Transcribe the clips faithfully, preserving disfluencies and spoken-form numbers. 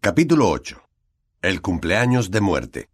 Capítulo ocho. El cumpleaños de muerte.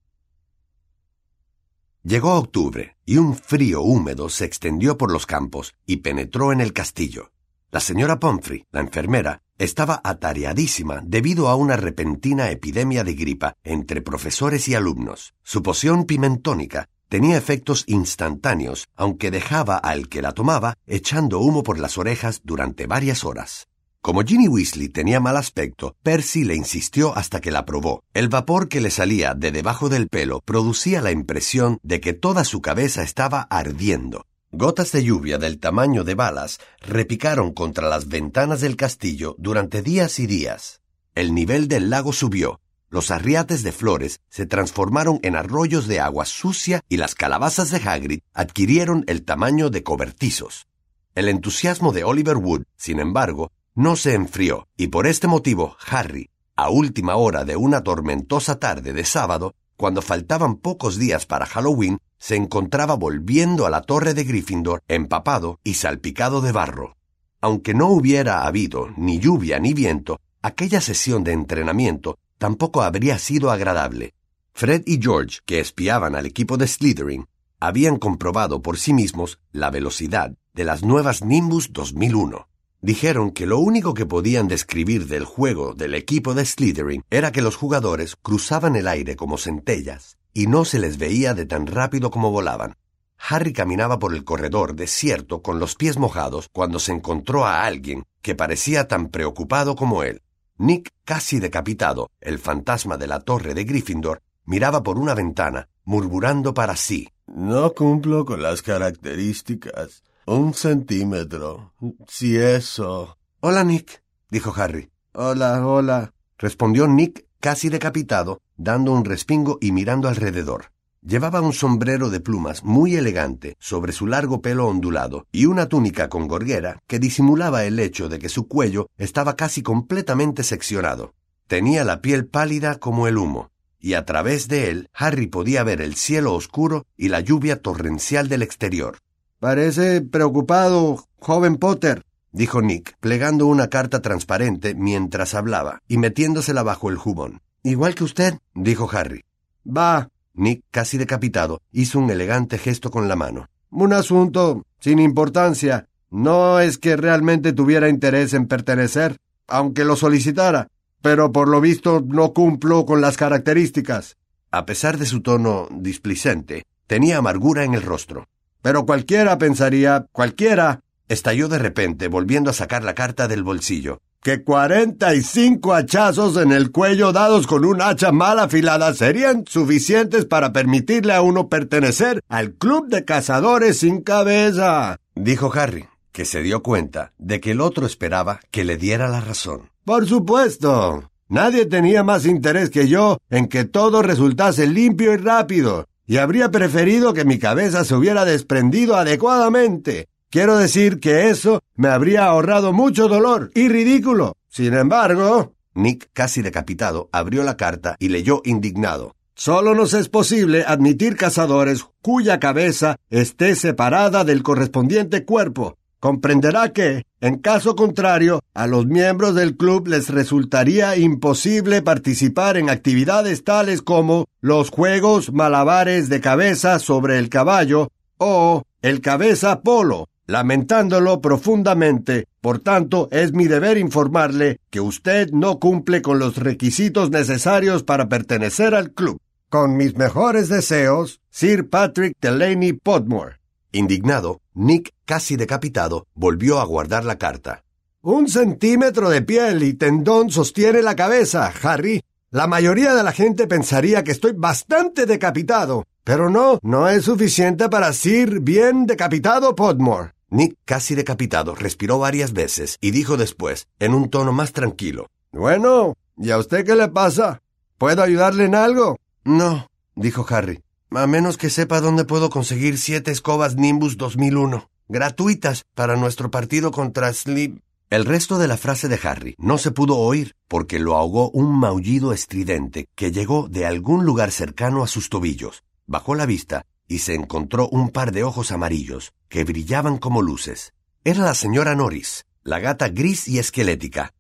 Llegó octubre, y un frío húmedo se extendió por los campos y penetró en el castillo. La señora Pumphrey, la enfermera, estaba atareadísima debido a una repentina epidemia de gripa entre profesores y alumnos. Su poción pimentónica tenía efectos instantáneos, aunque dejaba al que la tomaba echando humo por las orejas durante varias horas. Como Ginny Weasley tenía mal aspecto, Percy le insistió hasta que la probó. El vapor que le salía de debajo del pelo producía la impresión de que toda su cabeza estaba ardiendo. Gotas de lluvia del tamaño de balas repicaron contra las ventanas del castillo durante días y días. El nivel del lago subió, los arriates de flores se transformaron en arroyos de agua sucia y las calabazas de Hagrid adquirieron el tamaño de cobertizos. El entusiasmo de Oliver Wood, sin embargo, no se enfrió, y por este motivo Harry, a última hora de una tormentosa tarde de sábado, cuando faltaban pocos días para Halloween, se encontraba volviendo a la torre de Gryffindor empapado y salpicado de barro. Aunque no hubiera habido ni lluvia ni viento, aquella sesión de entrenamiento tampoco habría sido agradable. Fred y George, que espiaban al equipo de Slytherin, habían comprobado por sí mismos la velocidad de las nuevas Nimbus dos mil uno. Dijeron que lo único que podían describir del juego del equipo de Slytherin era que los jugadores cruzaban el aire como centellas y no se les veía de tan rápido como volaban. Harry caminaba por el corredor desierto con los pies mojados cuando se encontró a alguien que parecía tan preocupado como él. Nick, casi decapitado, el fantasma de la torre de Gryffindor, miraba por una ventana, murmurando para sí. No cumplo con las características. Un centímetro. Si eso... «Hola, Nick», dijo Harry. «Hola, hola», respondió Nick, casi decapitado, dando un respingo y mirando alrededor. Llevaba un sombrero de plumas muy elegante sobre su largo pelo ondulado y una túnica con gorguera que disimulaba el hecho de que su cuello estaba casi completamente seccionado. Tenía la piel pálida como el humo, y a través de él Harry podía ver el cielo oscuro y la lluvia torrencial del exterior. «Parece preocupado, joven Potter», dijo Nick, plegando una carta transparente mientras hablaba y metiéndosela bajo el jubón. «Igual que usted», dijo Harry. «Va». Nick, casi decapitado, hizo un elegante gesto con la mano. «Un asunto sin importancia. No es que realmente tuviera interés en pertenecer, aunque lo solicitara, pero por lo visto no cumplo con las características». A pesar de su tono displicente, tenía amargura en el rostro. «Pero cualquiera pensaría, cualquiera», estalló de repente, volviendo a sacar la carta del bolsillo, «que cuarenta y cinco hachazos en el cuello dados con un hacha mal afilada serían suficientes para permitirle a uno pertenecer al club de cazadores sin cabeza», dijo Harry, que se dio cuenta de que el otro esperaba que le diera la razón. «Por supuesto. Nadie tenía más interés que yo en que todo resultase limpio y rápido, y habría preferido que mi cabeza se hubiera desprendido adecuadamente. Quiero decir que eso me habría ahorrado mucho dolor y ridículo. Sin embargo...» Nick, casi decapitado, abrió la carta y leyó indignado. «Solo nos es posible admitir cazadores cuya cabeza esté separada del correspondiente cuerpo. Comprenderá que, en caso contrario, a los miembros del club les resultaría imposible participar en actividades tales como los juegos malabares de cabeza sobre el caballo o el cabeza polo. Lamentándolo profundamente, por tanto, es mi deber informarle que usted no cumple con los requisitos necesarios para pertenecer al club. Con mis mejores deseos, Sir Patrick Delaney Podmore». Indignado, Nick, casi decapitado, volvió a guardar la carta. «Un centímetro de piel y tendón sostiene la cabeza, Harry. La mayoría de la gente pensaría que estoy bastante decapitado, pero no, no es suficiente para Sir bien decapitado Podmore». Nick, casi decapitado, respiró varias veces y dijo después, en un tono más tranquilo. «Bueno, ¿y a usted qué le pasa? ¿Puedo ayudarle en algo?» «No», dijo Harry. «A menos que sepa dónde puedo conseguir siete escobas Nimbus dos mil uno, gratuitas para nuestro partido contra Slytherin». El resto de la frase de Harry no se pudo oír porque lo ahogó un maullido estridente que llegó de algún lugar cercano a sus tobillos. Bajó la vista y se encontró un par de ojos amarillos que brillaban como luces. Era la señora Norris, la gata gris y esquelética,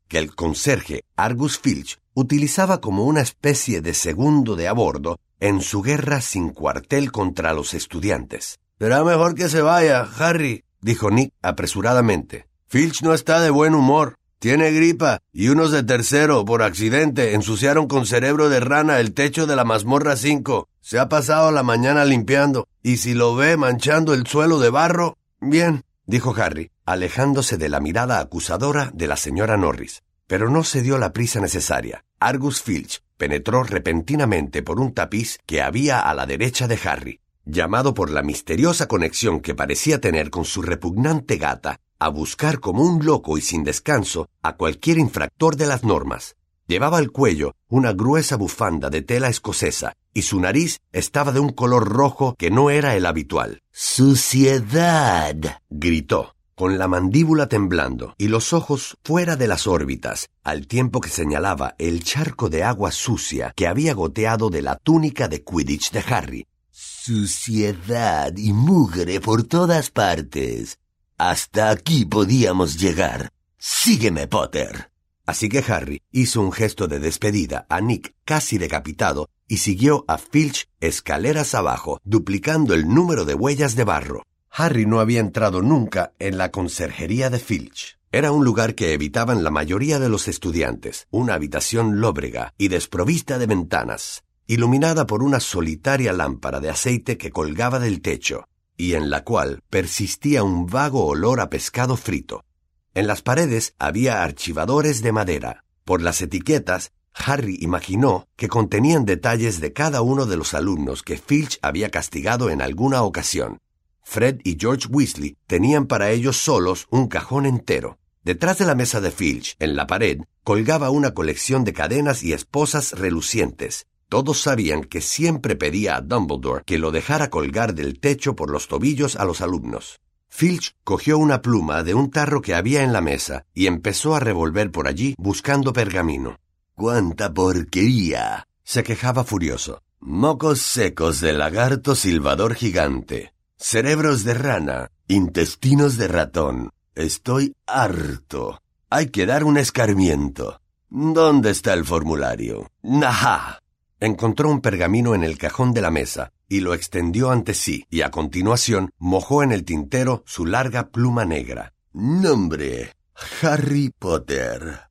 que el conserje Argus Filch utilizaba como una especie de segundo de a bordo en su guerra sin cuartel contra los estudiantes. «Será mejor que se vaya, Harry», dijo Nick apresuradamente. «Filch no está de buen humor. Tiene gripa y unos de tercero, por accidente, ensuciaron con cerebro de rana el techo de la mazmorra cinco. Se ha pasado la mañana limpiando, y si lo ve manchando el suelo de barro, bien», dijo Harry, alejándose de la mirada acusadora de la señora Norris. Pero no se dio la prisa necesaria. Argus Filch penetró repentinamente por un tapiz que había a la derecha de Harry, llamado por la misteriosa conexión que parecía tener con su repugnante gata, a buscar como un loco y sin descanso a cualquier infractor de las normas. Llevaba al cuello una gruesa bufanda de tela escocesa y su nariz estaba de un color rojo que no era el habitual. «¡Suciedad!», gritó, con la mandíbula temblando y los ojos fuera de las órbitas, al tiempo que señalaba el charco de agua sucia que había goteado de la túnica de Quidditch de Harry. «Suciedad y mugre por todas partes. Hasta aquí podíamos llegar. Sígueme, Potter». Así que Harry hizo un gesto de despedida a Nick casi decapitado y siguió a Filch escaleras abajo, duplicando el número de huellas de barro. Harry no había entrado nunca en la conserjería de Filch. Era un lugar que evitaban la mayoría de los estudiantes, una habitación lóbrega y desprovista de ventanas, iluminada por una solitaria lámpara de aceite que colgaba del techo, y en la cual persistía un vago olor a pescado frito. En las paredes había archivadores de madera. Por las etiquetas, Harry imaginó que contenían detalles de cada uno de los alumnos que Filch había castigado en alguna ocasión. Fred y George Weasley tenían para ellos solos un cajón entero. Detrás de la mesa de Filch, en la pared, colgaba una colección de cadenas y esposas relucientes. Todos sabían que siempre pedía a Dumbledore que lo dejara colgar del techo por los tobillos a los alumnos. Filch cogió una pluma de un tarro que había en la mesa y empezó a revolver por allí buscando pergamino. «¡Cuánta porquería!», se quejaba furioso. «Mocos secos de lagarto silbador gigante, cerebros de rana, intestinos de ratón. Estoy harto. Hay que dar un escarmiento. ¿Dónde está el formulario? ¡Najá!». Encontró un pergamino en el cajón de la mesa y lo extendió ante sí, y a continuación mojó en el tintero su larga pluma negra. «Nombre: Harry Potter.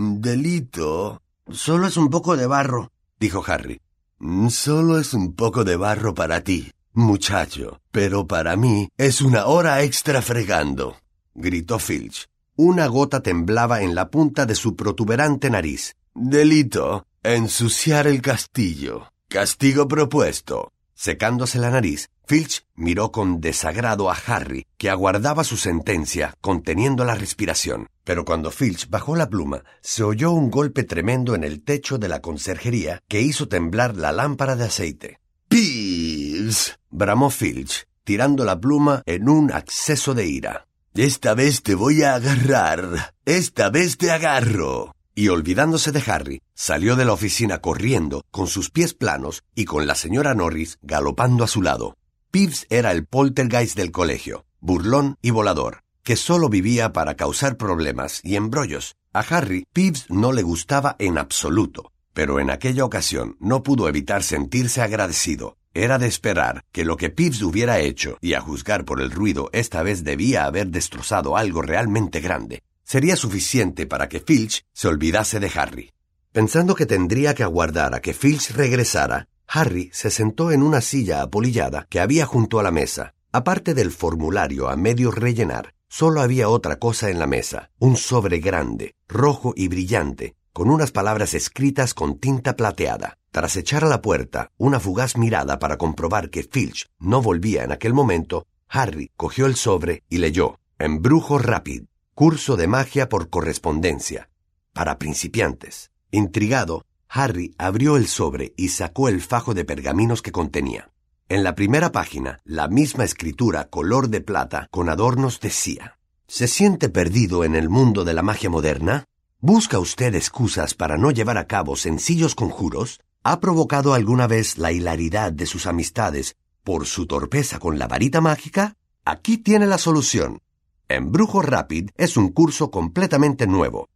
Delito: solo es un poco de barro», dijo Harry. «Solo es un poco de barro para ti, muchacho, pero para mí es una hora extra fregando», gritó Filch. Una gota temblaba en la punta de su protuberante nariz. «Delito: ensuciar el castillo. Castigo propuesto». Secándose la nariz, Filch miró con desagrado a Harry, que aguardaba su sentencia conteniendo la respiración. Pero cuando Filch bajó la pluma, se oyó un golpe tremendo en el techo de la conserjería que hizo temblar la lámpara de aceite. «¡Peeves!», bramó Filch, tirando la pluma en un acceso de ira. «Esta vez te voy a agarrar. Esta vez te agarro». Y olvidándose de Harry, salió de la oficina corriendo, con sus pies planos y con la señora Norris galopando a su lado. Peeves era el poltergeist del colegio, burlón y volador, que solo vivía para causar problemas y embrollos. A Harry, Peeves no le gustaba en absoluto, pero en aquella ocasión no pudo evitar sentirse agradecido. Era de esperar que lo que Peeves hubiera hecho, y a juzgar por el ruido esta vez debía haber destrozado algo realmente grande, sería suficiente para que Filch se olvidase de Harry. Pensando que tendría que aguardar a que Filch regresara, Harry se sentó en una silla apolillada que había junto a la mesa. Aparte del formulario a medio rellenar, solo había otra cosa en la mesa, un sobre grande, rojo y brillante, con unas palabras escritas con tinta plateada. Tras echar a la puerta una fugaz mirada para comprobar que Filch no volvía en aquel momento, Harry cogió el sobre y leyó: «Embrujo Rapid. Curso de magia por correspondencia. Para principiantes». Intrigado, Harry abrió el sobre y sacó el fajo de pergaminos que contenía. En la primera página, la misma escritura color de plata con adornos decía: «¿Se siente perdido en el mundo de la magia moderna? ¿Busca usted excusas para no llevar a cabo sencillos conjuros? ¿Ha provocado alguna vez la hilaridad de sus amistades por su torpeza con la varita mágica? Aquí tiene la solución. Embrujo Rapid es un curso completamente nuevo,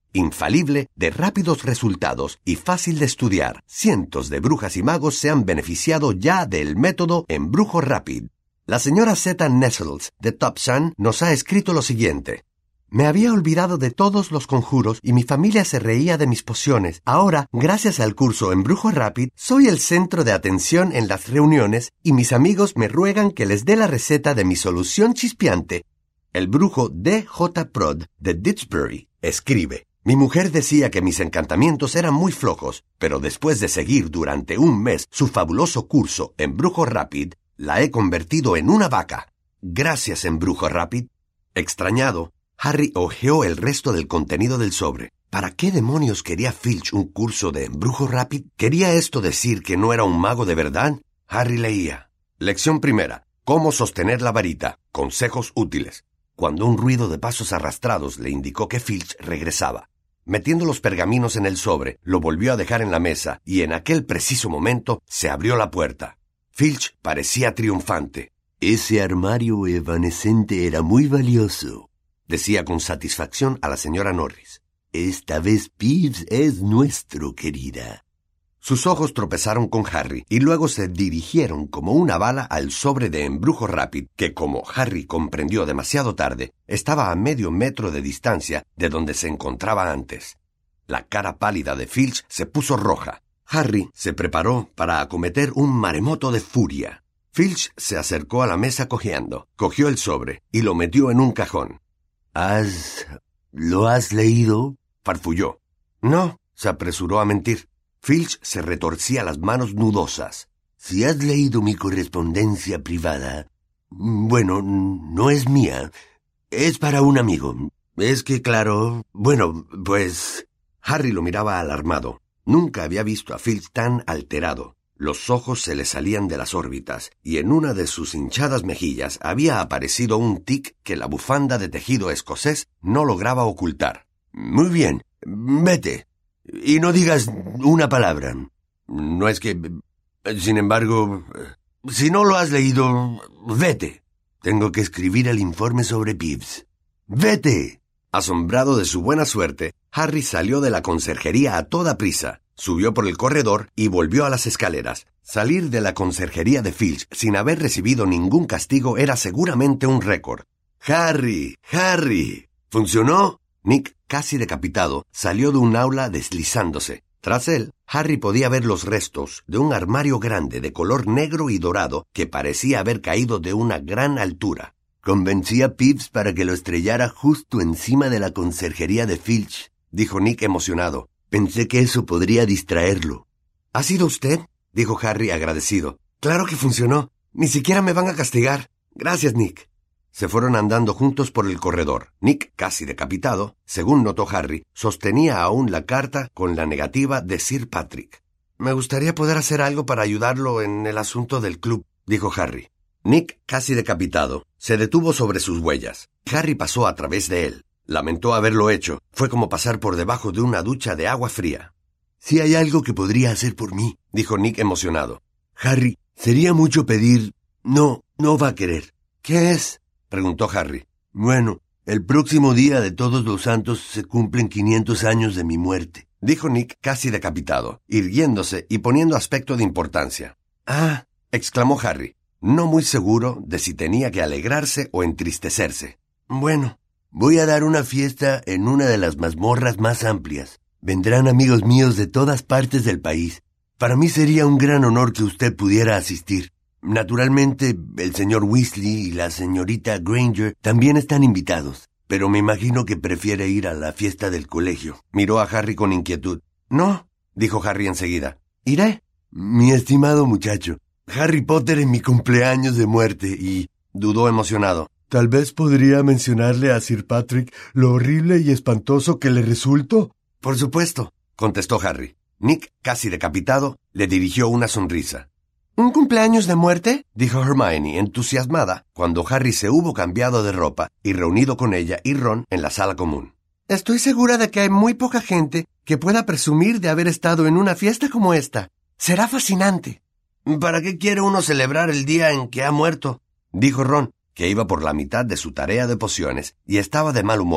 infalible, de rápidos resultados y fácil de estudiar. Cientos de brujas y magos se han beneficiado ya del método Embrujo Rápid. La señora Z. Nestles de Top Sun nos ha escrito lo siguiente. Me había olvidado de todos los conjuros y mi familia se reía de mis pociones. Ahora, gracias al curso Embrujo Rápid, soy el centro de atención en las reuniones y mis amigos me ruegan que les dé la receta de mi solución chispeante. El brujo D J Prod de Ditchbury escribe. Mi mujer decía que mis encantamientos eran muy flojos, pero después de seguir durante un mes su fabuloso curso Embrujo Rápid, la he convertido en una vaca. Gracias, Embrujo Rápid. Extrañado, Harry hojeó el resto del contenido del sobre. ¿Para qué demonios quería Filch un curso de Embrujo Rápid? ¿Quería esto decir que no era un mago de verdad? Harry leía. Lección primera. Cómo sostener la varita. Consejos útiles. Cuando un ruido de pasos arrastrados le indicó que Filch regresaba. Metiendo los pergaminos en el sobre, lo volvió a dejar en la mesa y en aquel preciso momento se abrió la puerta. Filch parecía triunfante. Ese armario evanescente era muy valioso, decía con satisfacción a la señora Norris. Esta vez Peeves es nuestro, querida. Sus ojos tropezaron con Harry y luego se dirigieron como una bala al sobre de Embrujo Rápid, que, como Harry comprendió demasiado tarde, estaba a medio metro de distancia de donde se encontraba antes. La cara pálida de Filch se puso roja. Harry se preparó para acometer un maremoto de furia. Filch se acercó a la mesa cojeando, cogió el sobre y lo metió en un cajón. ¿Has... ¿Lo has leído? Farfulló. No, se apresuró a mentir. Filch se retorcía las manos nudosas. Si has leído mi correspondencia privada... Bueno, no es mía. Es para un amigo. Es que, claro... Bueno, pues... Harry lo miraba alarmado. Nunca había visto a Filch tan alterado. Los ojos se le salían de las órbitas, y en una de sus hinchadas mejillas había aparecido un tic que la bufanda de tejido escocés no lograba ocultar. Muy bien, vete. Y no digas una palabra. No es que... Sin embargo, si no lo has leído, vete. Tengo que escribir el informe sobre Peeves. ¡Vete! Asombrado de su buena suerte, Harry salió de la conserjería a toda prisa, subió por el corredor y volvió a las escaleras. Salir de la conserjería de Filch sin haber recibido ningún castigo era seguramente un récord. ¡Harry! ¡Harry! ¿Funcionó? Nick, casi decapitado, salió de un aula deslizándose. Tras él, Harry podía ver los restos de un armario grande de color negro y dorado que parecía haber caído de una gran altura. Convencí a Peeves para que lo estrellara justo encima de la conserjería de Filch, dijo Nick emocionado. Pensé que eso podría distraerlo. ¿Ha sido usted? Dijo Harry agradecido. Claro que funcionó. Ni siquiera me van a castigar. Gracias, Nick. Se fueron andando juntos por el corredor. Nick, casi decapitado, según notó Harry, sostenía aún la carta con la negativa de Sir Patrick. Me gustaría poder hacer algo para ayudarlo en el asunto del club, dijo Harry. Nick, casi decapitado, se detuvo sobre sus huellas. Harry pasó a través de él. Lamentó haberlo hecho. Fue como pasar por debajo de una ducha de agua fría. Si hay algo que podría hacer por mí, dijo Nick emocionado. Harry, sería mucho pedir... No, no va a querer. ¿Qué es? Preguntó Harry. Bueno, el próximo día de Todos los Santos se cumplen quinientos años de mi muerte, dijo Nick casi decapitado, irguiéndose y poniendo aspecto de importancia. Ah, exclamó Harry, no muy seguro de si tenía que alegrarse o entristecerse. Bueno, voy a dar una fiesta en una de las mazmorras más amplias. Vendrán amigos míos de todas partes del país. Para mí sería un gran honor que usted pudiera asistir. Naturalmente, el señor Weasley y la señorita Granger también están invitados, pero me imagino que prefiere ir a la fiesta del colegio. Miró a Harry con inquietud. No, dijo Harry enseguida. ¿Iré? Mi estimado muchacho, Harry Potter en mi cumpleaños de muerte y... Dudó emocionado. Tal vez podría mencionarle a Sir Patrick lo horrible y espantoso que le resultó. Por supuesto, contestó Harry. Nick, casi decapitado, le dirigió una sonrisa. ¿Un cumpleaños de muerte? Dijo Hermione, entusiasmada, cuando Harry se hubo cambiado de ropa y reunido con ella y Ron en la sala común. Estoy segura de que hay muy poca gente que pueda presumir de haber estado en una fiesta como esta. Será fascinante. ¿Para qué quiere uno celebrar el día en que ha muerto? Dijo Ron, que iba por la mitad de su tarea de pociones y estaba de mal humor.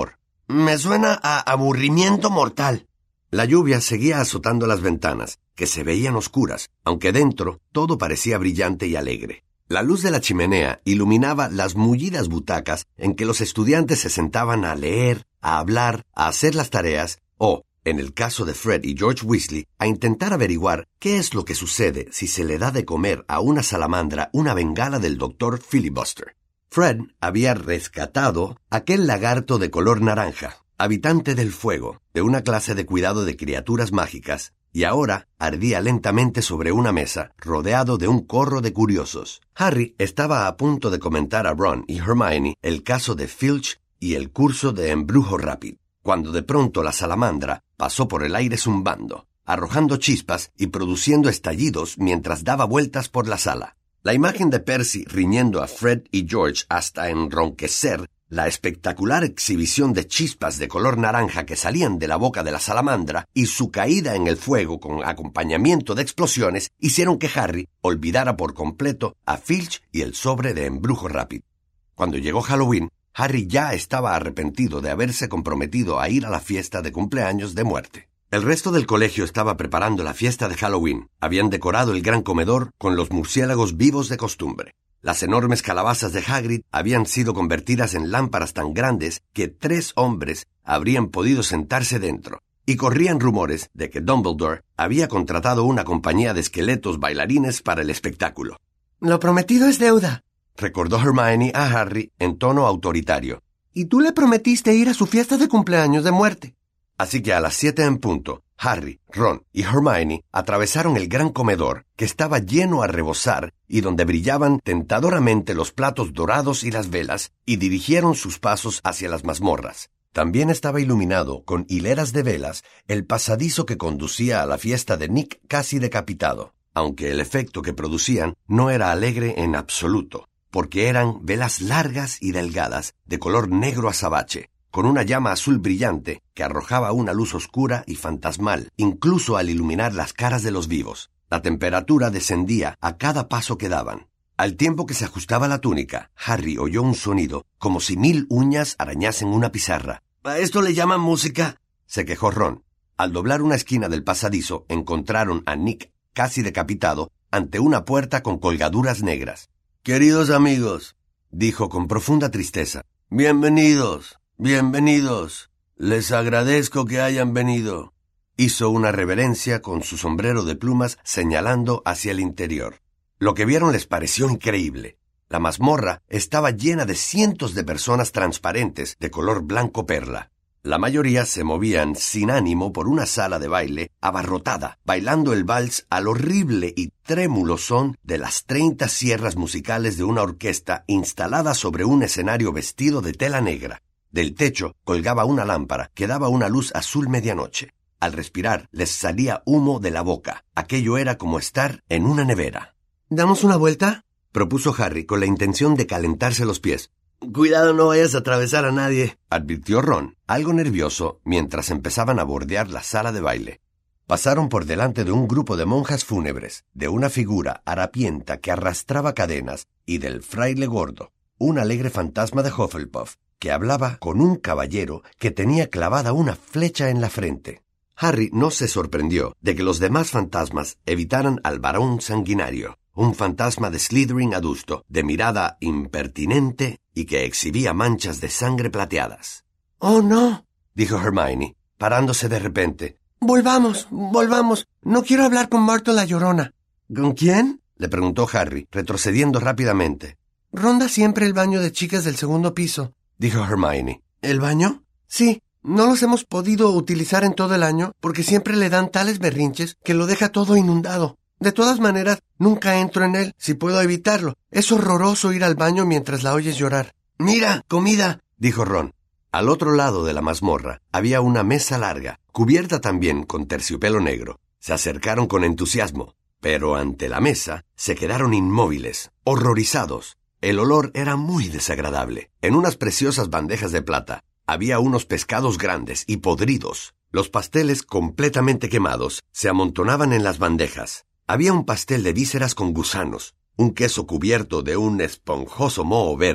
Me suena a aburrimiento mortal. La lluvia seguía azotando las ventanas, que se veían oscuras, aunque dentro todo parecía brillante y alegre. La luz de la chimenea iluminaba las mullidas butacas en que los estudiantes se sentaban a leer, a hablar, a hacer las tareas o, en el caso de Fred y George Weasley, a intentar averiguar qué es lo que sucede si se le da de comer a una salamandra una bengala del doctor Filibuster. Fred había rescatado aquel lagarto de color naranja, habitante del fuego, de una clase de cuidado de criaturas mágicas, y ahora ardía lentamente sobre una mesa, rodeado de un corro de curiosos. Harry estaba a punto de comentar a Ron y Hermione el caso de Filch y el curso de embrujo rápido, cuando de pronto la salamandra pasó por el aire zumbando, arrojando chispas y produciendo estallidos mientras daba vueltas por la sala. La imagen de Percy riñendo a Fred y George hasta enronquecer, la espectacular exhibición de chispas de color naranja que salían de la boca de la salamandra y su caída en el fuego con acompañamiento de explosiones hicieron que Harry olvidara por completo a Filch y el sobre de embrujo rápido. Cuando llegó Halloween, Harry ya estaba arrepentido de haberse comprometido a ir a la fiesta de cumpleaños de muerte. El resto del colegio estaba preparando la fiesta de Halloween. Habían decorado el gran comedor con los murciélagos vivos de costumbre. Las enormes calabazas de Hagrid habían sido convertidas en lámparas tan grandes que tres hombres habrían podido sentarse dentro. Y corrían rumores de que Dumbledore había contratado una compañía de esqueletos bailarines para el espectáculo. «Lo prometido es deuda», recordó Hermione a Harry en tono autoritario. «Y tú le prometiste ir a su fiesta de cumpleaños de muerte». Así que a las siete en punto, Harry, Ron y Hermione atravesaron el gran comedor que estaba lleno a rebosar y donde brillaban tentadoramente los platos dorados y las velas, y dirigieron sus pasos hacia las mazmorras. También estaba iluminado con hileras de velas el pasadizo que conducía a la fiesta de Nick casi decapitado, aunque el efecto que producían no era alegre en absoluto, porque eran velas largas y delgadas de color negro azabache, con una llama azul brillante que arrojaba una luz oscura y fantasmal, incluso al iluminar las caras de los vivos. La temperatura descendía a cada paso que daban. Al tiempo que se ajustaba la túnica, Harry oyó un sonido como si mil uñas arañasen una pizarra. ¿A esto le llaman música?, se quejó Ron. Al doblar una esquina del pasadizo, encontraron a Nick casi decapitado ante una puerta con colgaduras negras. «Queridos amigos», dijo con profunda tristeza, «bienvenidos. Bienvenidos. Les agradezco que hayan venido». Hizo una reverencia con su sombrero de plumas señalando hacia el interior. Lo que vieron les pareció increíble. La mazmorra estaba llena de cientos de personas transparentes de color blanco perla. La mayoría se movían sin ánimo por una sala de baile abarrotada, bailando el vals al horrible y trémulo son de las treinta sierras musicales de una orquesta instalada sobre un escenario vestido de tela negra. Del techo colgaba una lámpara que daba una luz azul medianoche. Al respirar les salía humo de la boca. Aquello era como estar en una nevera. «¿Damos una vuelta?», propuso Harry con la intención de calentarse los pies. «Cuidado, no vayas a atravesar a nadie», advirtió Ron, algo nervioso, mientras empezaban a bordear la sala de baile. Pasaron por delante de un grupo de monjas fúnebres, de una figura harapienta que arrastraba cadenas y del fraile gordo, un alegre fantasma de Hufflepuff, que hablaba con un caballero que tenía clavada una flecha en la frente. Harry no se sorprendió de que los demás fantasmas evitaran al varón sanguinario, un fantasma de Slytherin adusto, de mirada impertinente y que exhibía manchas de sangre plateadas. «Oh, no», dijo Hermione, parándose de repente. «Volvamos, volvamos. No quiero hablar con Marta la Llorona». ¿Con quién?, le preguntó Harry, retrocediendo rápidamente. «Ronda siempre el baño de chicas del segundo piso», dijo Hermione. ¿El baño? Sí. No los hemos podido utilizar en todo el año porque siempre le dan tales berrinches que lo deja todo inundado. De todas maneras, nunca entro en él si puedo evitarlo. Es horroroso ir al baño mientras la oyes llorar. «Mira, comida», dijo Ron. Al otro lado de la mazmorra había una mesa larga, cubierta también con terciopelo negro. Se acercaron con entusiasmo, pero ante la mesa se quedaron inmóviles, horrorizados. El olor era muy desagradable. En unas preciosas bandejas de plata había unos pescados grandes y podridos. Los pasteles completamente quemados se amontonaban en las bandejas. Había un pastel de vísceras con gusanos, un queso cubierto de un esponjoso moho verde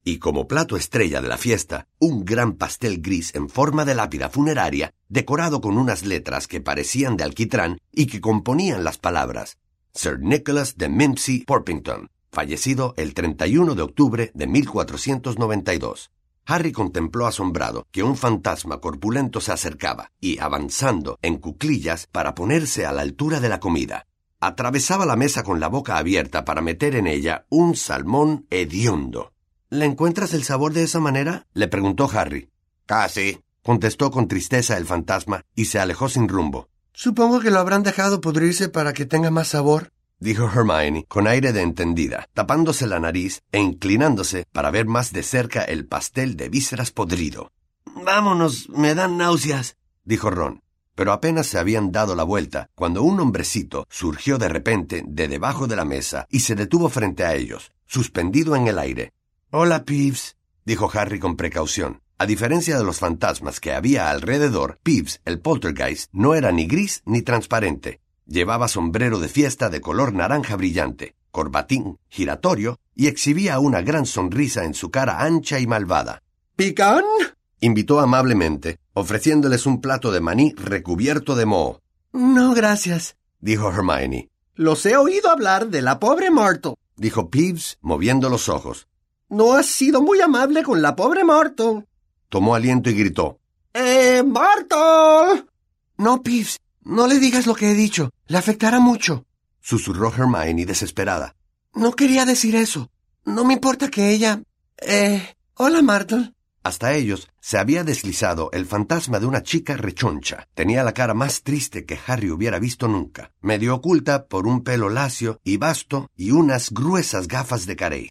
y como plato estrella de la fiesta, un gran pastel gris en forma de lápida funeraria, decorado con unas letras que parecían de alquitrán y que componían las palabras Sir Nicholas de Mimpsey Porpington, fallecido el treinta y uno de octubre de mil cuatrocientos noventa y dos. Harry contempló asombrado que un fantasma corpulento se acercaba y, avanzando en cuclillas para ponerse a la altura de la comida, atravesaba la mesa con la boca abierta para meter en ella un salmón hediondo. ¿Le encuentras el sabor de esa manera?, le preguntó Harry. Casi, contestó con tristeza el fantasma y se alejó sin rumbo. Supongo que lo habrán dejado pudrirse para que tenga más sabor, dijo Hermione con aire de entendida, tapándose la nariz e inclinándose para ver más de cerca el pastel de vísceras podrido. Vámonos, me dan náuseas, dijo Ron. Pero apenas se habían dado la vuelta cuando un hombrecito surgió de repente de debajo de la mesa y se detuvo frente a ellos, suspendido en el aire. «Hola, Peeves», dijo Harry con precaución. A diferencia de los fantasmas que había alrededor, Peeves, el poltergeist, no era ni gris ni transparente. Llevaba sombrero de fiesta de color naranja brillante, corbatín giratorio y exhibía una gran sonrisa en su cara ancha y malvada. «¿Pican?», invitó amablemente, ofreciéndoles un plato de maní recubierto de moho. «No, gracias», dijo Hermione. «Los he oído hablar de la pobre Myrtle», dijo Peeves, moviendo los ojos. «No has sido muy amable con la pobre Myrtle». Tomó aliento y gritó. ¡Eh, Myrtle! No, Peeves, no le digas lo que he dicho. Le afectará mucho, susurró Hermione desesperada. No quería decir eso. No me importa que ella... Eh... Hola, Myrtle. Hasta ellos se había deslizado el fantasma de una chica rechoncha. Tenía la cara más triste que Harry hubiera visto nunca, medio oculta por un pelo lacio y vasto y unas gruesas gafas de carey.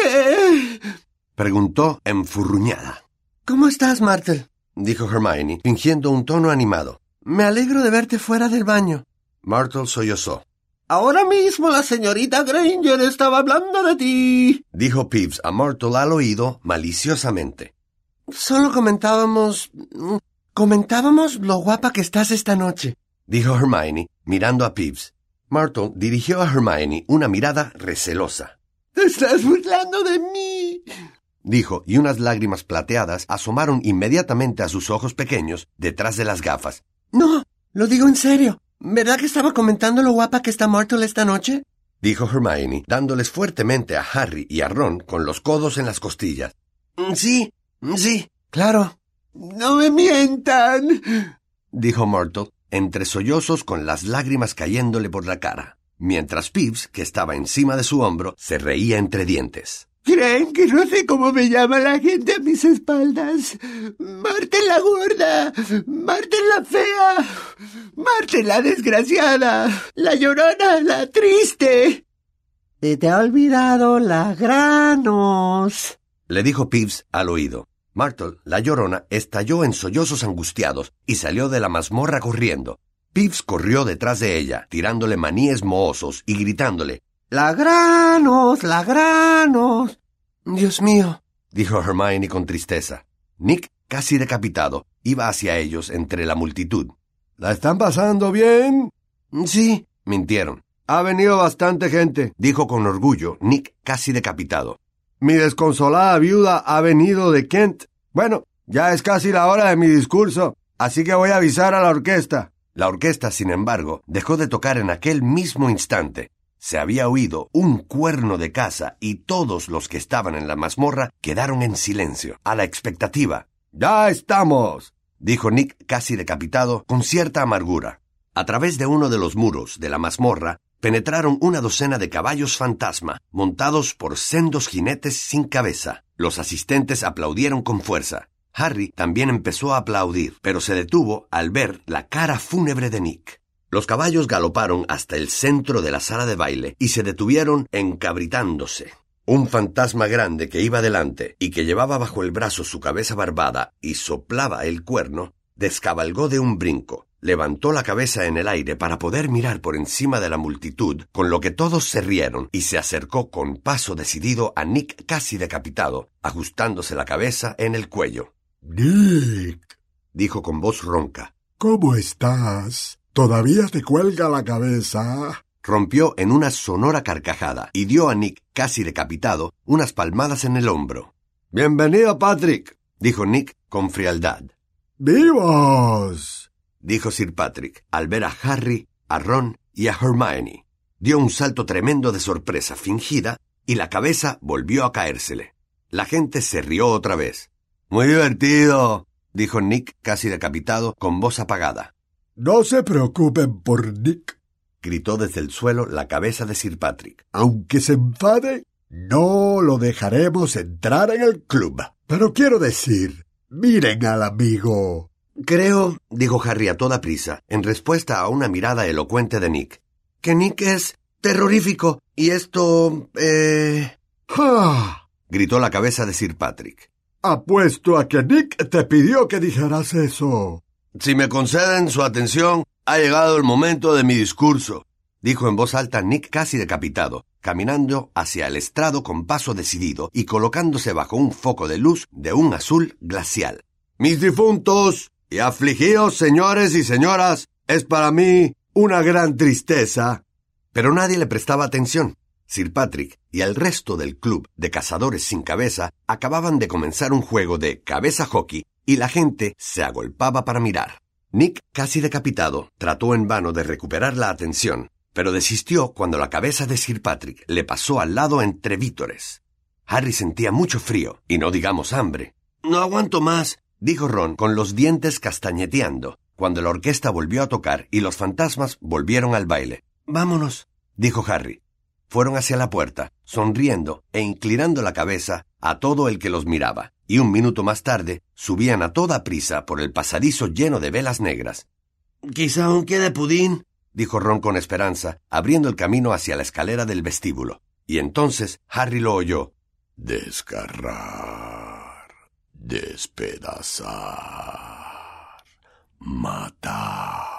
¿Qué? Preguntó enfurruñada. ¿Cómo estás, Myrtle?, dijo Hermione, fingiendo un tono animado. Me alegro de verte fuera del baño. Myrtle sollozó. Ahora mismo la señorita Granger estaba hablando de ti, dijo Peeves a Myrtle al oído maliciosamente. Solo comentábamos... Comentábamos lo guapa que estás esta noche, dijo Hermione, mirando a Peeves. Myrtle dirigió a Hermione una mirada recelosa. ¡Te estás burlando de mí!, dijo, y unas lágrimas plateadas asomaron inmediatamente a sus ojos pequeños detrás de las gafas. No, lo digo en serio. ¿Verdad que estaba comentando lo guapa que está Myrtle esta noche?, dijo Hermione, dándoles fuertemente a Harry y a Ron con los codos en las costillas. Sí, sí, claro. No me mientan, dijo Myrtle, entre sollozos con las lágrimas cayéndole por la cara, mientras Peeves, que estaba encima de su hombro, se reía entre dientes. ¿Creen que no sé cómo me llama la gente a mis espaldas? Myrtle la gorda, Myrtle la fea, Myrtle la desgraciada, la llorona, la triste. Se te ha olvidado la granos, le dijo Peeves al oído. Myrtle, la llorona, estalló en sollozos angustiados y salió de la mazmorra corriendo. Peeves corrió detrás de ella, tirándole maníes mohosos y gritándole, ¡La granos, la granos! Dios mío, dijo Hermione con tristeza. Nick, casi decapitado, iba hacia ellos entre la multitud. ¿La están pasando bien? Sí, mintieron. Ha venido bastante gente, dijo con orgullo Nick, casi decapitado. Mi desconsolada viuda ha venido de Kent. Bueno, ya es casi la hora de mi discurso, así que voy a avisar a la orquesta. La orquesta, sin embargo, dejó de tocar en aquel mismo instante. Se había oído un cuerno de caza y todos los que estaban en la mazmorra quedaron en silencio, a la expectativa. ¡Ya estamos!, dijo Nick, casi decapitado, con cierta amargura. A través de uno de los muros de la mazmorra penetraron una docena de caballos fantasma, montados por sendos jinetes sin cabeza. Los asistentes aplaudieron con fuerza. Harry también empezó a aplaudir, pero se detuvo al ver la cara fúnebre de Nick. Los caballos galoparon hasta el centro de la sala de baile y se detuvieron encabritándose. Un fantasma grande que iba delante y que llevaba bajo el brazo su cabeza barbada y soplaba el cuerno, descabalgó de un brinco, levantó la cabeza en el aire para poder mirar por encima de la multitud, con lo que todos se rieron, y se acercó con paso decidido a Nick casi decapitado, ajustándose la cabeza en el cuello. «Nick», dijo con voz ronca. «¿Cómo estás? ¿Todavía te cuelga la cabeza?» Rompió en una sonora carcajada y dio a Nick, casi decapitado, unas palmadas en el hombro. Bienvenido, Patrick, dijo Nick con frialdad. ¡Vivos!, dijo Sir Patrick al ver a Harry, a Ron y a Hermione. Dio un salto tremendo de sorpresa fingida y la cabeza volvió a caérsele. La gente se rió otra vez. Muy divertido, dijo Nick casi decapitado con voz apagada. No se preocupen por Nick, gritó desde el suelo la cabeza de Sir Patrick. Aunque se enfade, no lo dejaremos entrar en el club. Pero quiero decir, miren al amigo. Creo, dijo Harry a toda prisa, en respuesta a una mirada elocuente de Nick, que Nick es terrorífico y esto... eh... ¡Ah! gritó la cabeza de Sir Patrick. Apuesto a que Nick te pidió que dijeras eso. Si me conceden su atención, ha llegado el momento de mi discurso, dijo en voz alta Nick casi decapitado, caminando hacia el estrado con paso decidido y colocándose bajo un foco de luz de un azul glacial. Mis difuntos y afligidos señores y señoras, es para mí una gran tristeza. Pero nadie le prestaba atención. Sir Patrick y el resto del club de cazadores sin cabeza acababan de comenzar un juego de cabeza hockey y la gente se agolpaba para mirar. Nick, casi decapitado, trató en vano de recuperar la atención, pero desistió cuando la cabeza de Sir Patrick le pasó al lado entre vítores. Harry sentía mucho frío, y no digamos hambre. «No aguanto más», dijo Ron con los dientes castañeteando, cuando la orquesta volvió a tocar y los fantasmas volvieron al baile. «Vámonos», dijo Harry. Fueron hacia la puerta, sonriendo e inclinando la cabeza a todo el que los miraba, y un minuto más tarde subían a toda prisa por el pasadizo lleno de velas negras. «Quizá aún quede pudín», dijo Ron con esperanza, abriendo el camino hacia la escalera del vestíbulo. Y entonces Harry lo oyó. Desgarrar, despedazar, matar.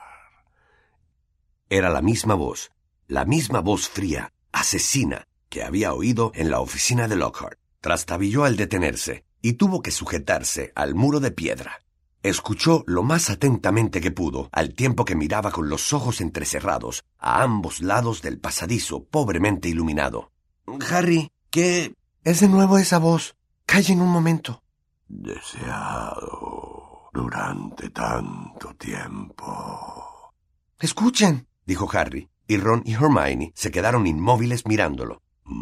Era la misma voz, la misma voz fría, asesina, que había oído en la oficina de Lockhart. Trastabilló al detenerse y tuvo que sujetarse al muro de piedra. Escuchó lo más atentamente que pudo, al tiempo que miraba con los ojos entrecerrados a ambos lados del pasadizo pobremente iluminado. «Harry, ¿qué...? ¿Es de nuevo esa voz? Callen un momento». Deseado durante tanto tiempo. «Escuchen», dijo Harry, y Ron y Hermione se quedaron inmóviles mirándolo.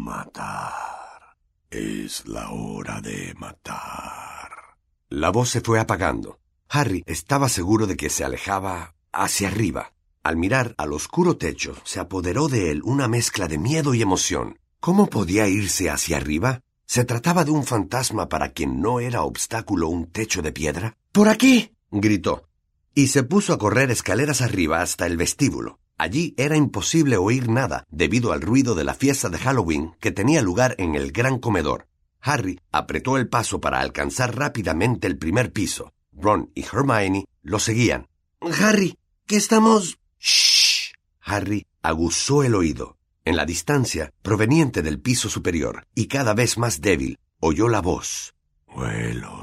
Matar. Es la hora de matar. La voz se fue apagando. Harry estaba seguro de que se alejaba hacia arriba. Al mirar al oscuro techo, se apoderó de él una mezcla de miedo y emoción. ¿Cómo podía irse hacia arriba? ¿Se trataba de un fantasma para quien no era obstáculo un techo de piedra? «¡Por aquí!», gritó, y se puso a correr escaleras arriba hasta el vestíbulo. Allí era imposible oír nada debido al ruido de la fiesta de Halloween que tenía lugar en el gran comedor. Harry apretó el paso para alcanzar rápidamente el primer piso. Ron y Hermione lo seguían. «Harry, ¿qué estamos...?» «Shh». Harry aguzó el oído. En la distancia, proveniente del piso superior, y cada vez más débil, oyó la voz. «Huelo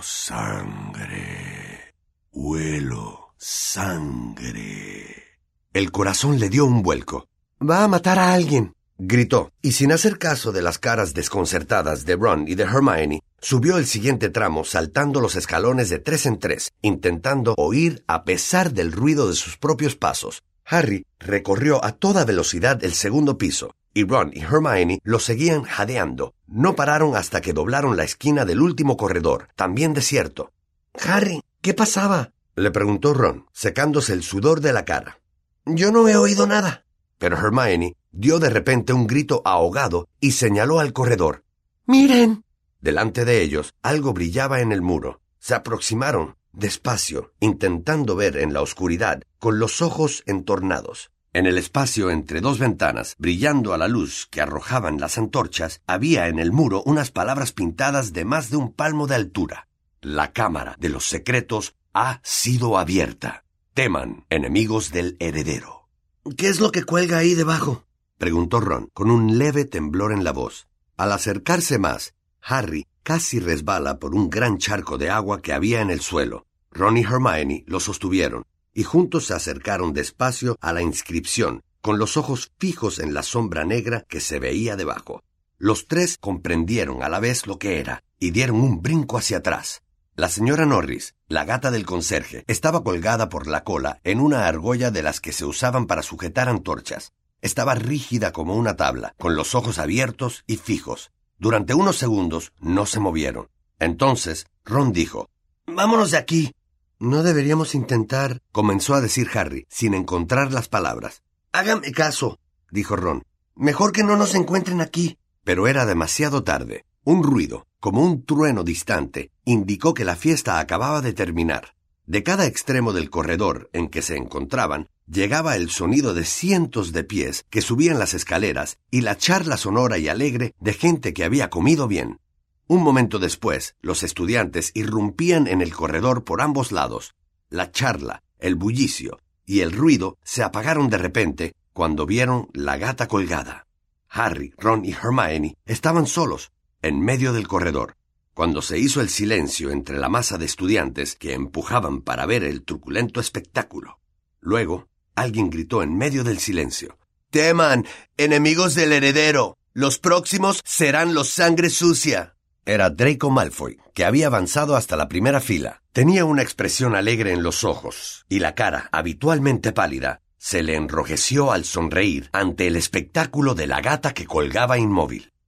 sangre. Huelo sangre». El corazón le dio un vuelco. «Va a matar a alguien», gritó, y sin hacer caso de las caras desconcertadas de Ron y de Hermione, subió el siguiente tramo saltando los escalones de tres en tres, intentando oír a pesar del ruido de sus propios pasos. Harry recorrió a toda velocidad el segundo piso, y Ron y Hermione lo seguían jadeando. No pararon hasta que doblaron la esquina del último corredor, también desierto. «Harry, ¿qué pasaba?», le preguntó Ron, secándose el sudor de la cara. «Yo no he oído nada». Pero Hermione dio de repente un grito ahogado y señaló al corredor. «¡Miren!». Delante de ellos algo brillaba en el muro. Se aproximaron, despacio, intentando ver en la oscuridad, con los ojos entornados. En el espacio entre dos ventanas, brillando a la luz que arrojaban las antorchas, había en el muro unas palabras pintadas de más de un palmo de altura. «La cámara de los secretos ha sido abierta. Teman, enemigos del heredero». «¿Qué es lo que cuelga ahí debajo?», preguntó Ron, con un leve temblor en la voz. Al acercarse más, Harry casi resbala por un gran charco de agua que había en el suelo. Ron y Hermione lo sostuvieron, y juntos se acercaron despacio a la inscripción, con los ojos fijos en la sombra negra que se veía debajo. Los tres comprendieron a la vez lo que era y dieron un brinco hacia atrás. La señora Norris, la gata del conserje, estaba colgada por la cola en una argolla de las que se usaban para sujetar antorchas. Estaba rígida como una tabla, con los ojos abiertos y fijos. Durante unos segundos no se movieron. Entonces, Ron dijo, «Vámonos de aquí». «No deberíamos intentar», comenzó a decir Harry, sin encontrar las palabras. «Háganme caso», dijo Ron. «Mejor que no nos encuentren aquí». Pero era demasiado tarde. Un ruido, como un trueno distante, indicó que la fiesta acababa de terminar. De cada extremo del corredor en que se encontraban, llegaba el sonido de cientos de pies que subían las escaleras y la charla sonora y alegre de gente que había comido bien. Un momento después, los estudiantes irrumpían en el corredor por ambos lados. La charla, el bullicio y el ruido se apagaron de repente cuando vieron la gata colgada. Harry, Ron y Hermione estaban solos, en medio del corredor. Cuando se hizo el silencio entre la masa de estudiantes que empujaban para ver el truculento espectáculo. Luego, alguien gritó en medio del silencio. «¡Teman, enemigos del heredero! Los próximos serán los sangre sucia». Era Draco Malfoy, que había avanzado hasta la primera fila. Tenía una expresión alegre en los ojos, y la cara, habitualmente pálida, se le enrojeció al sonreír ante el espectáculo de la gata que colgaba inmóvil.